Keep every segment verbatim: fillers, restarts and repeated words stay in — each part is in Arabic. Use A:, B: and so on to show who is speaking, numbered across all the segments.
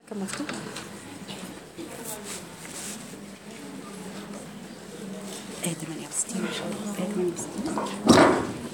A: كم مفتوح؟ ايه ثمانية وستين ما شاء الله. ايه ثمانية وستين.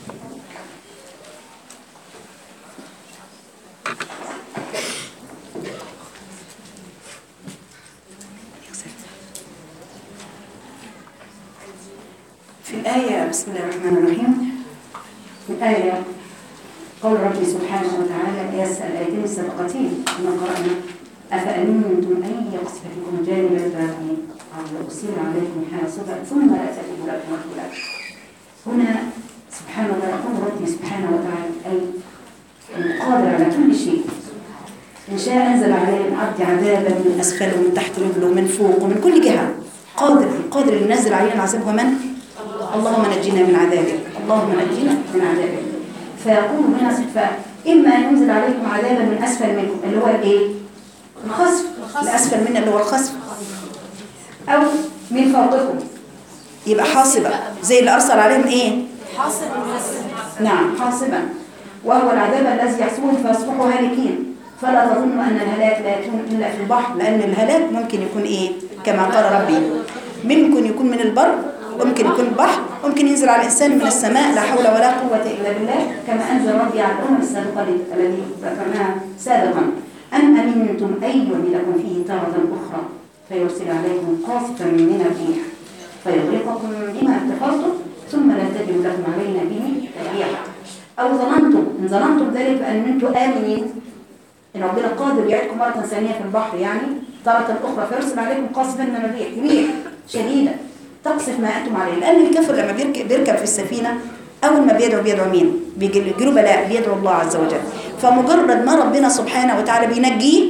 A: في الآية بسم الله الرحمن الرحيم، في الآية قول ربي سبحانه وتعالى يسأل الآيتين السابقتين كما قرأنا أفأمنتم أن يقصف بكم جانب الباب أو يرسل عليكم حاصبا ثم لا تجدوا لكم وكيلا. هنا سبحان الله يقول ربي سبحانه وتعالى أي القادر على كل شيء، إن شاء أنزل عليه العبد عذابا من أسفل ومن تحت رجله ومن فوق ومن كل جهة. قادر القادر اللي نزل علينا العذاب هو من؟ اللهم نجينا من عذابك، اللهم نجينا من عذابك. فيقول هنا فإما أن ينزل عليكم عذابا من أسفل منكم اللي هو الإيه؟ الخسف. الأسفل منا اللي هو الخسف، أو من فوقكم يبقى حاصبا زي اللي أرسل عليهم إيه؟
B: حاصب.
A: نعم حاصبا، وهو العذاب الذي يحسبون فيصبحوا هالكين. فلا تظنوا أن الهلاك لا يكون إلا في البحر، لأن الهلاك ممكن يكون إيه؟ كما قال ربي ممكن يكون من البر وممكن يكون البحر، ممكن ينزل على الإنسان من السماء، لا حول ولا قوة إلا بالله، كما أنزل ربي على الأمم السابقة التي ذكرناها سابقا. أم أمنتم أن يهلكم فيه تارة أخرى فيرسل عليكم قاصفا من الريح فيغرقكم بما كفرتم ثم لا تجدوا لكم علينا به تبيعا. أو ظننتم إن ظننتم ذلك بأن أنتم آمنين إن ربنا قادر يعيدكم مرة ثانية في البحر، يعني تارة أخرى فيرسل عليكم قاصفا من الريح، ريح شديدة تقصف ما أنتم عليه. لأن الكافر لما بيركب, بيركب في السفينة أول ما بيدعو بيدعو مين؟ بيجيله بلاء، بيدعو الله عز وجل. فمجرد ما ربنا سبحانه وتعالى بينجيه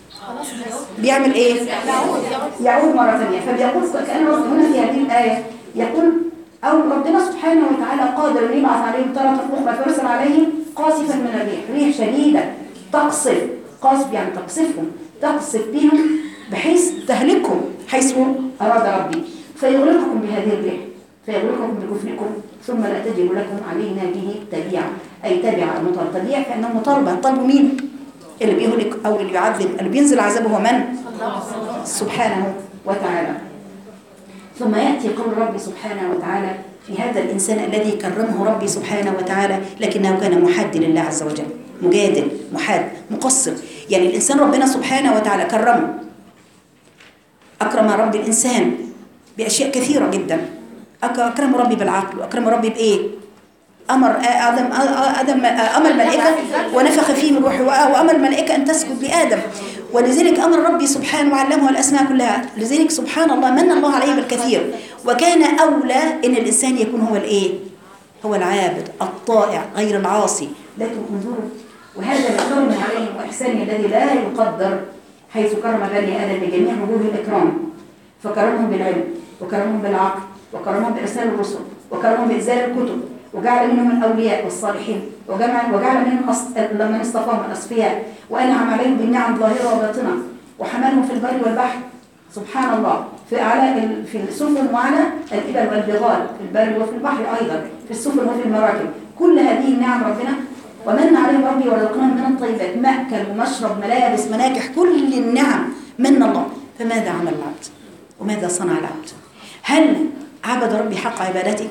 A: بيعمل إيه؟ يعود مرة ثانية. فبيقول كأن هنا في هذه الآية يقول أو ربنا سبحانه وتعالى قادر أن يبعث عليهم تارة أخرى فيرسل عليهم قاصفا من الريح، ريح شديدة تقصف، قاصف يعني تقصفهم، تقصف بهم بحيث تهلكهم حيث أراد ربي، فيغرقكم بهذه الريح فيغرقكم بكفركم ثم لا تجد لكم علينا به تبيعا. أي تبع المطالب، تبيع فإنه مطالبة. طلبوا مين؟ اللي بيهلك أو اللي بيعذب، اللي بينزل عذابه هو من؟ سبحانه وتعالى. ثم يأتي قول ربي سبحانه وتعالى في هذا الإنسان الذي كرمه ربي سبحانه وتعالى لكنه كان محاد لله عز وجل، مجادل محاد مقصر. يعني الإنسان ربنا سبحانه وتعالى كرمه، أكرم ربي الإنسان بأشياء كثيرة جدا. أكرم ربي بالعقل، وأكرم ربي بإيه؟ أمر آدم آدم أمر الملائكة ونفخ فيه من روحه، وأمر الملائكة أن تسجد لآدم، ولذلك أمر ربي سبحانه وعلمه الأسماء كلها. لذلك سبحان الله من الله عليه بالكثير، وكان أولى إن الإنسان يكون هو الإيه؟ هو العابد الطائع غير العاصي. لكن انظروا، وهذا الكرم عليهم وإحسانه الذي لا يقدر، حيث كرم بني آدم بجميع وجوه الإكرام، فكرمهم بالعلم وكرمهم بالعقل وكرمهم بإرسال الرسل وكرمهم بإنزال الكتب، وجعل منهم الأولياء والصالحين، وجعل وجعل منهم أص... لما اصطفاهم الأصفياء، وأنعم عليهم بالنعم ظاهرة وباطنة، وحملهم في البر والبحر سبحان الله، في على في السفن وعلى الإبل والبغال، في البر وفي البحر أيضا، في السفن وفي المراكب. كل هذه النعم ربنا ومن عليهم ربي ورزقناهم من الطيبات، مأكل ومشرب ملابس مناكح، كل النعم من الله. فماذا عمل العبد؟ وماذا صنع العبد؟ هل عبد ربي حق عبادته؟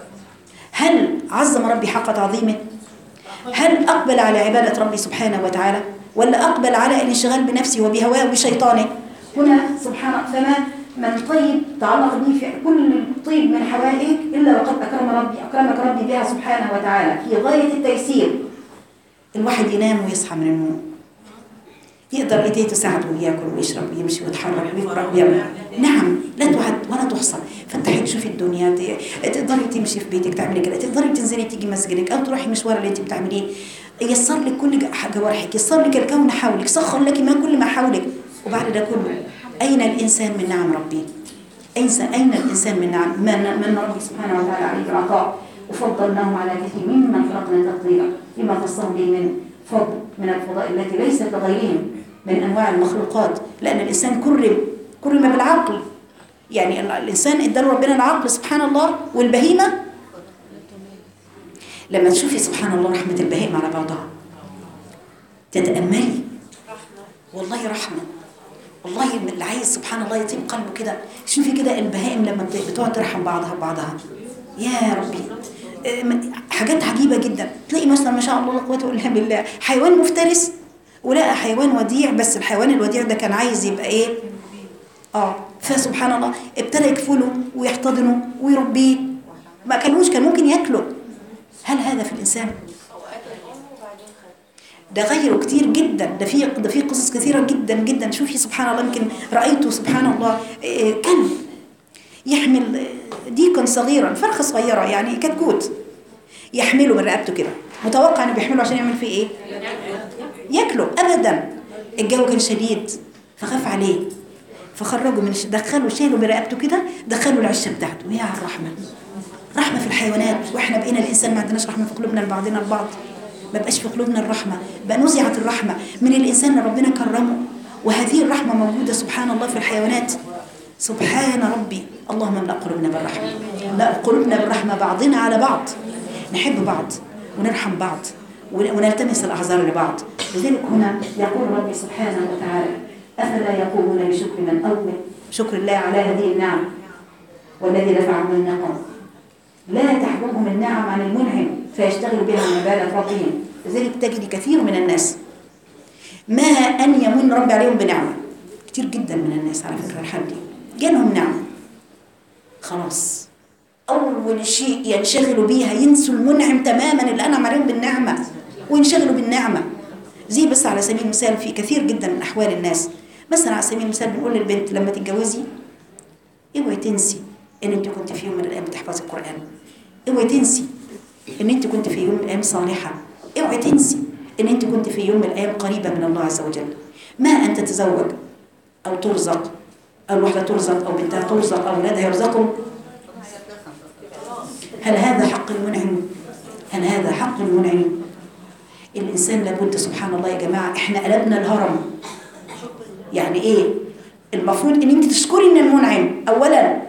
A: هل عظم ربي حق تعظيمه؟ هل أقبل على عبادة ربي سبحانه وتعالى؟ ولا أقبل على الانشغال بنفسه وبهواه وبشيطانه؟ هنا سبحانه فما من طيب تعلق به في كل طيب من حوائج إلا وقد أكرم ربي أكرمك ربي بها سبحانه وتعالى في غاية التيسير. الواحد ينام ويصحى من النوم، يقدر ايديه تساعده وياكل ويشرب ويمشي ويتحرك ويقرا ويعمل. نعم لا تعد ولا تحصى. فتحي تشوفي الدنيا، تقدري تمشي في بيتك تعملي كده، تقدري تنزلي تيجي مسجدك او تروحي مشوار اللي انت بتعمليه. يسر لك كل جوارحك، يسر لك الكون حولك، سخر لك ما كل ما حولك. وبعد ده كله اين الانسان من نعم ربي؟ اين اين الانسان من نعم من, من ربي سبحانه وتعالى عليه بالعطاء؟ وفضلناه على كثير ممن خلقنا تفضيلا بما خصهم به من فضل من الفضائل التي ليست لغيرهم من أنواع المخلوقات. لأن الإنسان كرم كرم بالعقل، يعني الإنسان اداله ربنا العقل سبحان الله. والبهيمة لما تشوفي سبحان الله رحمة البهيمة على بعضها تتأملي والله رحمة. والله اللي عايز سبحان الله يطيب قلبه كده. شوفي كده البهائم لما بتقعد ترحم بعضها ببعضها، يا ربي حاجات عجيبة جدا. تلاقي مثلا ما شاء الله لا قوة إلا بالله حيوان مفترس ولقى حيوان وديع، بس الحيوان الوديع ده كان عايز يبقى ايه؟ اه فسبحان الله ابتدى يكفله ويحتضنه ويربيه. ما كانوش، كان ممكن ياكله. هل هذا في الإنسان؟ ده غيره كتير جدا. ده في ده في قصص كثيرة جدا جدا. شوفي سبحان الله، يمكن رأيته سبحان الله كلب يحمل ديكا صغيرا، فرخة صغيرة يعني كتكوت، يحمله من رقبته كده، متوقع انه بيحمله عشان يعمل فيه ايه؟ ياكله. ابدا، الجو كان شديد فخاف عليه، فخرجوا من دخلوا شالوا برقبته كده، دخلوا العشه بتاعته. يا الرحمه، رحمه في الحيوانات. واحنا بقينا الانسان ما عندناش رحمه في قلوبنا لبعضنا البعض. ما بقاش في قلوبنا الرحمه، بقى نزعت الرحمه من الانسان اللي ربنا كرمه. وهذه الرحمه موجوده سبحان الله في الحيوانات. سبحان ربي. اللهم املأ قلوبنا بالرحمه، املأ قلوبنا بالرحمه بعضنا على بعض، نحب بعض ونرحم بعض ونلتمس الاعذار لبعض. لذلك هنا يقول ربي سبحانه وتعالى: افلا يقومون بشكر من اول شكر الله على هذه النعم والذي دفع من النقم. لا تحجبهم النعم عن المنعم فيشتغل بها عن عباده ربهم. لذلك تجد كثير من الناس ما ان يمن ربي عليهم بنعمه. كثير جدا من الناس على فكره الحال دي جالهم نعمه، خلاص أول شيء ينشغلوا بيها ينسوا المنعم تماما اللي أنعم عليهم بالنعمة وينشغلوا بالنعمة. زي بس على سبيل المثال في كثير جدا من أحوال الناس، مثلا على سبيل المثال بنقول للبنت لما تتجوزي اوعي تنسي إن أنت كنت في يوم من الأيام بتحفظي القرآن، اوعي تنسي إن أنت كنت في يوم من الأيام صالحة، اوعي تنسي إن أنت كنت في يوم من الأيام قريبة من الله عز وجل. ما أن تتزوج أو ترزق، أو واحدة ترزق أو بنتها ترزق أو أولادها يرزقوا، هل هذا حق المنعم؟ هل هذا حق المنعم؟ الإنسان لابد سبحان الله يا جماعة، إحنا قلبنا الهرم. يعني إيه؟ المفروض إن أنت تشكري إن المنعم أولا،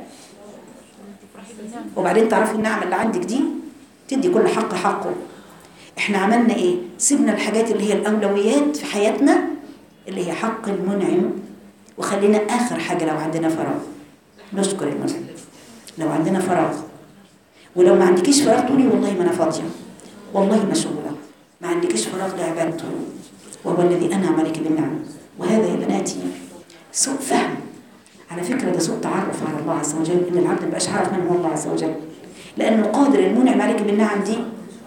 A: وبعدين تعرفي النعمة اللي عندك دي تدي كل حق حقه. إحنا عملنا إيه؟ سيبنا الحاجات اللي هي الأولويات في حياتنا اللي هي حق المنعم، وخلينا آخر حاجة لو عندنا فراغ نشكر المنعم. لو عندنا فراغ، ولو ما عندكيش فراغ تقولي والله ما انا فاضيه، والله مشغوله، ما عندكيش فراغ لعبادته، وهو الذي انعم عليك بالنعمه. وهذا يا بناتي سوء فهم على فكره، ده سوء تعرف على الله عز وجل، ان العبد ما يبقاش عارف من هو الله عز وجل، لانه قادر المنعم عليك بالنعم دي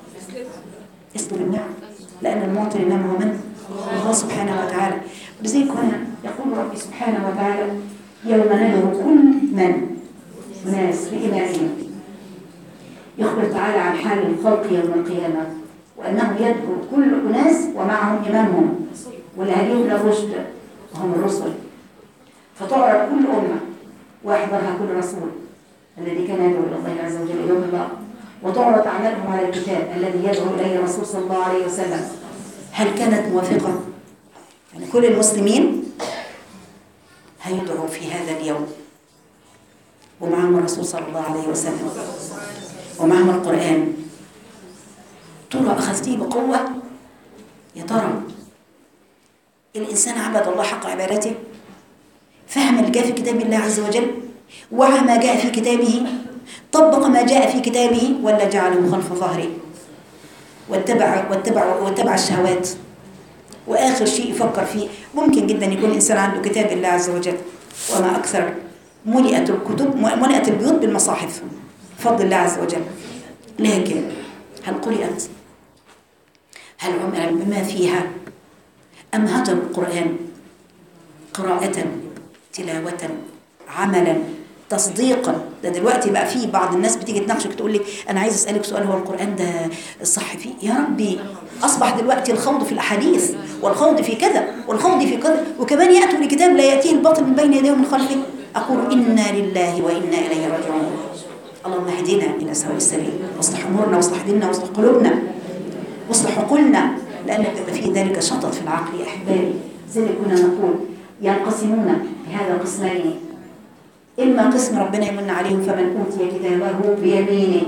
A: اسلب النعم، لان المعطي للنعم هو من؟ الله سبحانه وتعالى. لذلك هنا يقول ربي سبحانه وتعالى: يوم ندعو كل من ناس بإمامهم. يخبر تعالى عن حال الخلق يوم القيامة، وأنه يدعو كل أناس ومعهم إمامهم واللي هديهم للرشد وهم الرسل، فتعرض كل أمة ويحضرها كل رسول الذي كان يدعو إلى الله عز وجل يوم الله، وتعرض أعمالهم على الكتاب الذي يدعو إليه الرسول صلى الله عليه وسلم. هل كانت موافقة؟ يعني كل المسلمين هيدعوا في هذا اليوم ومعهم الرسول صلى الله عليه وسلم ومعهم القرآن. ترى أخذتيه بقوة؟ يا ترى الإنسان عبد الله حق عبادته؟ فهم اللي جاء في كتاب الله عز وجل؟ وعى ما جاء في كتابه؟ طبق ما جاء في كتابه؟ ولا جعله خلف ظهره واتبع, واتبع, واتبع الشهوات؟ وآخر شيء يفكر فيه، ممكن جدا يكون الإنسان عنده كتاب الله عز وجل، وما أكثر ملئت الكتب ملئت البيوت بالمصاحف بفضل الله عز وجل، لكن هل قرأت؟ هل عمل بما فيها؟ أم هجر القرآن قراءة تلاوة عملا تصديقا؟ ده دلوقتي بقى فيه بعض الناس بتيجي تناقشك تقول لك أنا عايز أسألك سؤال، هو القرآن ده الصح فيه؟ يا ربي أصبح دلوقتي الخوض في الأحاديث والخوض في كذا والخوض في كذا، وكمان يأتوا لكتاب لا يأتيه الباطل من بين يديه ومن خلفه. أقول إنا لله وإنا إليه راجعون. اللهم اهدنا إلى سواء السبيل، واصلح أمورنا واصلح ديننا واصلح قلوبنا واصلح عقولنا، لأن بيبقى فيه ذلك شطط في العقل يا أحبابي. زي كنا نقول ينقسمون بهذا قسمين: إما قسم ربنا يمن عليهم فمن أوتي كتابه بيمينه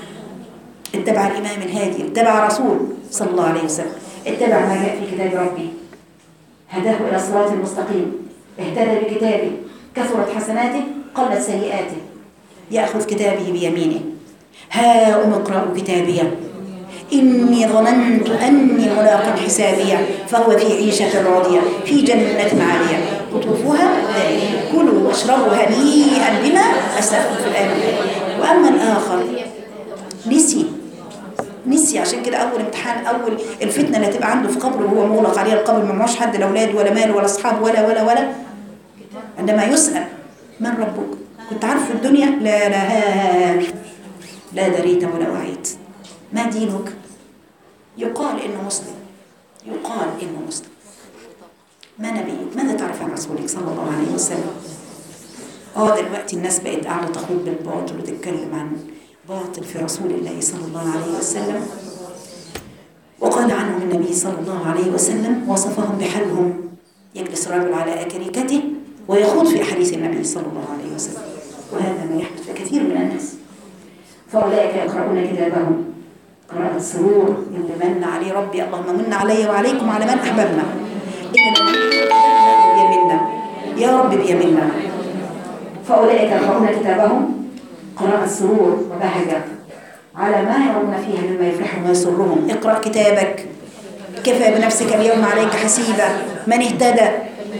A: اتبع الإمام الهادي، اتبع رسول صلى الله عليه وسلم، اتبع ما جاء في كتاب ربي، هداه إلى صراط المستقيم، اهتدى بكتابه، كثرت حسناته قلت سيئاته، يأخذ كتابه بيمينه، ها أم اقرأوا كتابيه إني ظننت أني ملاق حسابية فهو في عيشة راضية في جنة عالية قطوفها دانية كلوا واشربوا هنيئا بما أسلفتم في الآية. وأما الآخر نسي نسي عشان كده أول امتحان، أول الفتنة اللي تبقى عنده في قبره وهو مغلق عليه القبر، ما معوش حد، لا أولاد ولا مال ولا أصحاب ولا ولا ولا عندما يسأل من ربك؟ كنت عارف في الدنيا؟ لا لا ها لا دريت ولا وعيت. ما دينك؟ يقال إنه مسلم، يقال إنه مسلم. ما نبيك؟ ماذا تعرف عن رسولك صلى الله عليه وسلم؟ اه دلوقتي الناس بقت قاعدة تخوض بالباطل وتتكلم عن باطل في رسول الله صلى الله عليه وسلم. وقال عنهم النبي صلى الله عليه وسلم وصفهم بحالهم، يجلس الرجل على أكريكته ويخوض في أحاديث النبي صلى الله عليه وسلم، وهذا ما يحدث لكثير من الناس. فأولئك يقرؤون كتابهم قراءة السرور، اللي من عليه ربي اللهم من علي وعليكم على من أحببنا، إننا بيمنا يا رب بيمنا. فأولئك يقرؤون كتابهم قراءة السرور وبهجة على ما يرون فيها مما يفرحهم ويسرهم. اقرأ كتابك كفى بنفسك اليوم عليك حسيبا، من اهتدى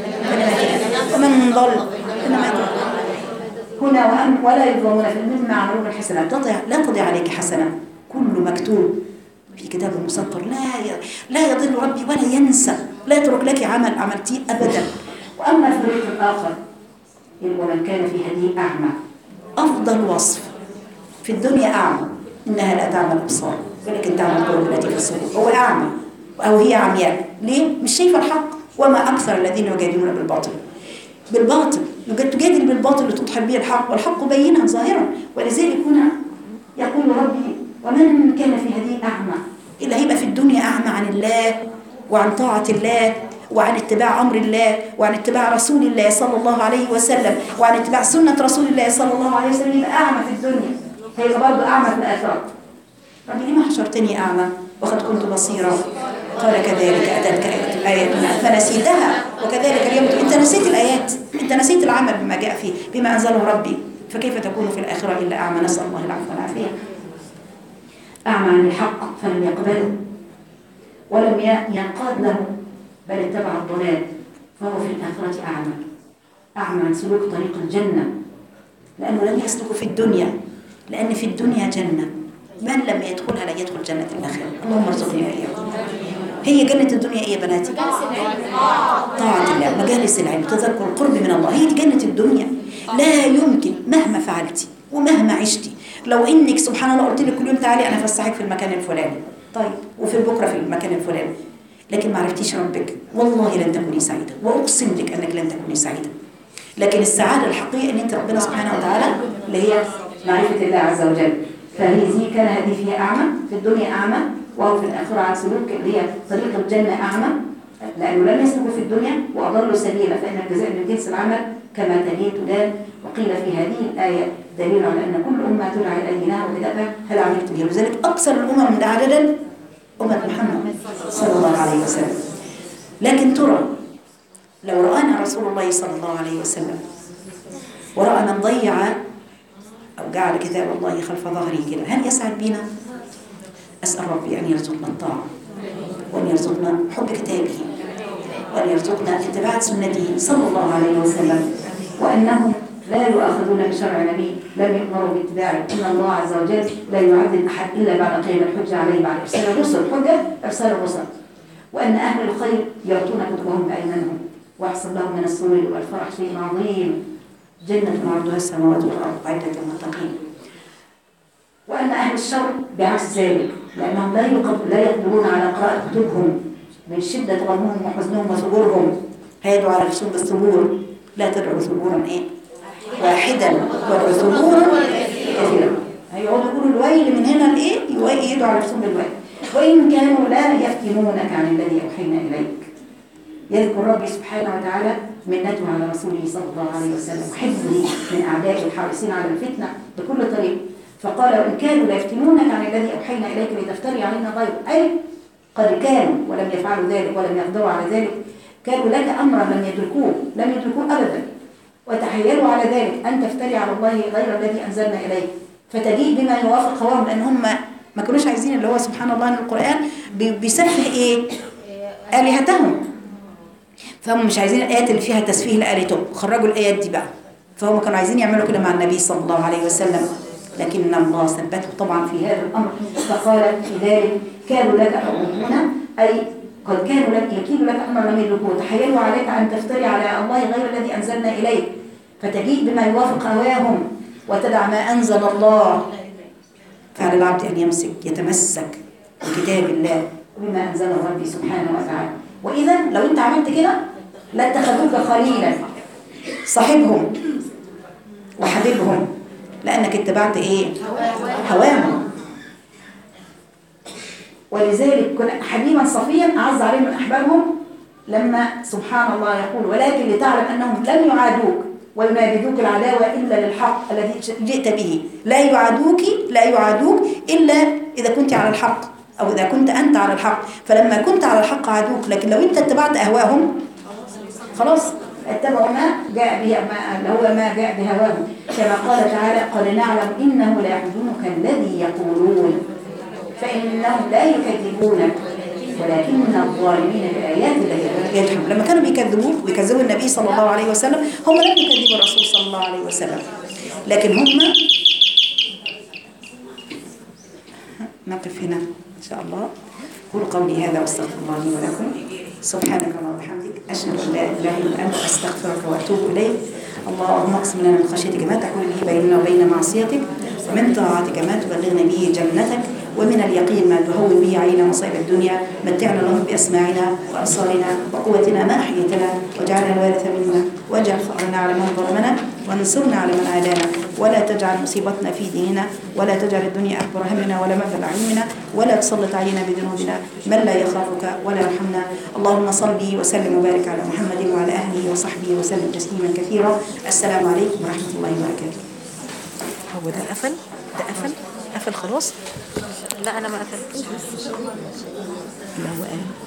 A: ومن ضل إنما هنا وأن ولا يظلمون في مما عملوا الحسنات، لا تضيع عليك حسنة، كل مكتوب في كتاب مسطر، لا لا يضل ربي ولا ينسى، لا يترك لك عمل عملتيه أبدا. وأما الفريق الآخر ومن كان في هديه أعمى، أفضل وصف في الدنيا أعمى، إنها لا تعمى الأبصار ولكن تعمى القلوب التي في الصدور. هو أعمى أو هي عمياء، ليه؟ مش شايفة الحق. وما أكثر الذين يجادلون بالباطل بالباطل تجادل بالباطل لتضحك به الحق، والحق بينا ظاهرا. ولذلك هنا يقول ربي ومن كان في هذه أعمى، إلا هيبقى في الدنيا أعمى عن الله وعن طاعة الله وعن اتباع أمر الله وعن اتباع رسول الله صلى الله عليه وسلم وعن اتباع سنة رسول الله صلى الله عليه وسلم، يبقى أعمى في الدنيا، هيبقى برضه أعمى في الآخرة. ربي لما حشرتني أعمى وقد كنت بصيرا؟ قال كذلك أتتك آياتنا فنسيتها وكذلك اليوم. أنت نسيت الآيات، أنت نسيت العمل بما جاء فيه بما أنزله ربي، فكيف تكون في الآخرة إلا أعمى؟ نسأل الله العفو والعافية. أعمى عن الحق فلم يقبله ولم ينقاد له بل اتبع الضلال، فهو في الآخرة أعمى، أعمى عن سلوك طريق الجنة، لأنه لم يسلك في الدنيا، لأن في الدنيا جنة، من لم يدخلها لا يدخل جنة الآخرة. اللهم ارزقني وإياكم. هي جنة الدنيا إيه يا بناتي؟ طاعة الله، مجالس العلم، تذكر القرب من الله، هي دي جنة الدنيا. لا يمكن مهما فعلتي ومهما عشتي، لو إنك سبحان الله قلت لك كل يوم تعالي أنا فسحك في المكان الفلاني، طيب وفي بكرة في المكان الفلاني، لكن ما عرفتيش ربك، والله لن تكوني سعيدة، وأقسم لك أنك لن تكوني سعيدة. لكن السعادة الحقيقية أن أنت ربنا سبحانه وتعالى اللي هي معرفة الله عز وجل. فهذه كان هذه فيها أعمى في الدنيا أعمى، وهو في الآخرة عن سلوك اللي هي طريق الجنة أعمى، لأنه لم يسلكوا في الدنيا وأضلوا سبيلا، فإن الجزاء من جنس العمل كما تلين تدان. وقيل في هذه الآية دليل على أن كل أمة تدعى إلى دينها وكتابها هل عملت به، ولذلك أكثر الأمم عددا أمة محمد صلى الله عليه وسلم. لكن ترى لو رآنا رسول الله صلى الله عليه وسلم ورأى من ضيع أو جعل كتاب الله خلف ظهره كده، هل يسعد بنا؟ أسأل ربي أن يرزقنا الطاعة وأن يرزقنا حب كتابه وأن يرزقنا اتباع سنته صلى الله عليه وسلم، وأنهم لا يؤاخذون بشرع نبي لم يؤمروا باتباعه. إن الله عز وجل لا يعذب أحد إلا بعد قيام الحجة عليه بعد إرسال الرسل، حجة إرسال الرسل. وأن أهل الخير يعطون كتبهم بأيمانهم ويحصل لهم من السرور والفرح شيء عظيم، جنة عرضها السماوات والأرض أعدت للمتقين. وأن أهل الشر بعكس ذلك، لأنهم لا لا يقدرون على قراءة كتبهم من شدة غمهم وحزنهم وثبورهم، هيدعوا على نفسهم بالثبور، لا تدعوا ثبورا إيه؟ واحدا، وادعوا ثبورا كثيرا. هيقعدوا يقولوا الويل من هنا لإيه؟ يدعوا على نفسهم بالويل. وإن كانوا لا يفتنونك عن الذي أوحينا إليك. يذكر ربي سبحانه وتعالى منته على رسوله صلى الله عليه وسلم وحفظه من أعدائه الحارسين على الفتنة بكل طريق. فقال وإن كانوا لا يفتنونك عن الذي أوحينا إليك لتفتري علينا غيره، أي قد كانوا ولم يفعلوا ذلك ولم يقدروا على ذلك، كانوا لك أمرا لم يدركوه لم يدركوه أبدا، وتحيلوا على ذلك أن تفتري على الله غير الذي أنزلنا إليك فتجيء بما يوافق هواهم، لأن هم ما كانوش عايزين اللي هو سبحان الله أن القرآن بيسفه إيه؟ آلهتهم، فهم مش عايزين الآيات اللي فيها تسفيه لآلهتهم، خرجوا الآيات دي بقى، فهم كانوا عايزين يعملوا كده مع النبي صلى الله عليه وسلم، لكن الله ثبته طبعا في هذا الأمر، فقال في ذلك كانوا لك هنا أي قد كانوا لك يكيد لك أمر لم يدركوه، تحيلوا عليك أن تفتري على الله غير الذي أنزلنا إليك فتجيء بما يوافق هواهم وتدع ما أنزل الله. فعلى العبد أن يمسك يتمسك بكتاب الله وبما أنزله ربي سبحانه وتعالى. وإذا لو أنت عملت كده لاتخذوك خليلا، صاحبهم وحبيبهم، لأنك اتبعت إيه؟ هواهم. ولذلك كن حبيبا صفيا أعز عليهم من أحبابهم، لما سبحان الله يقول ولكن لتعلم أنهم لم يعادوك وينابذوك العداوة إلا للحق الذي جئت به، لا يعادوك لا يعادوك إلا إذا كنت على الحق أو إذا كنت أنت على الحق، فلما كنت على الحق عادوك، لكن لو أنت اتبعت أهواهم خلاص اتبعوا ما جاء به ما اللي هو ما جاء بهواهم، كما قال تعالى قد نعلم إنه لا يحزنك الذي يقولون فإنهم لا يكذبونك ولكن الظالمين بآيات الله يجحدون. لما كانوا بيكذبوه ويكذبوا النبي صلى الله عليه وسلم هم لم يكذبوا الرسول صلى الله عليه وسلم، لكن هم نقف هنا إن شاء الله. قول قولي هذا واستغفر الله لي ولكم. سبحانك اللهم وبحمدك أشهد أن لا إله إلا أنت أستغفرك وأتوب إليك. اللهم اقسم لنا من خشيتك ما تحول به بيننا وبين معصيتك، ومن طاعتك ما تبلغنا به جنتك، ومن اليقين ما تهون به علينا مصائب الدنيا. متعنا اللهم بأسماعنا وأبصارنا وقوتنا ما أحييتنا، واجعلنا الوارث منا، واجعل فقرنا على من ظلمنا، وانصرنا على من عادانا، ولا تجعل مصيبتنا في ديننا، ولا تجعل الدنيا أكبر همنا ولا مبلغ علمنا، ولا تسلط علينا بذنوبنا من لا يخافك ولا يرحمنا. اللهم صل وسلم وبارك على محمد وعلى أهله وصحبه وسلم تسليما كثيرا. السلام عليكم ورحمة الله وبركاته. هو ده قفل؟ ده قفل؟ قفل خلاص؟
B: لا أنا ما قفلتش.
A: لا هو قال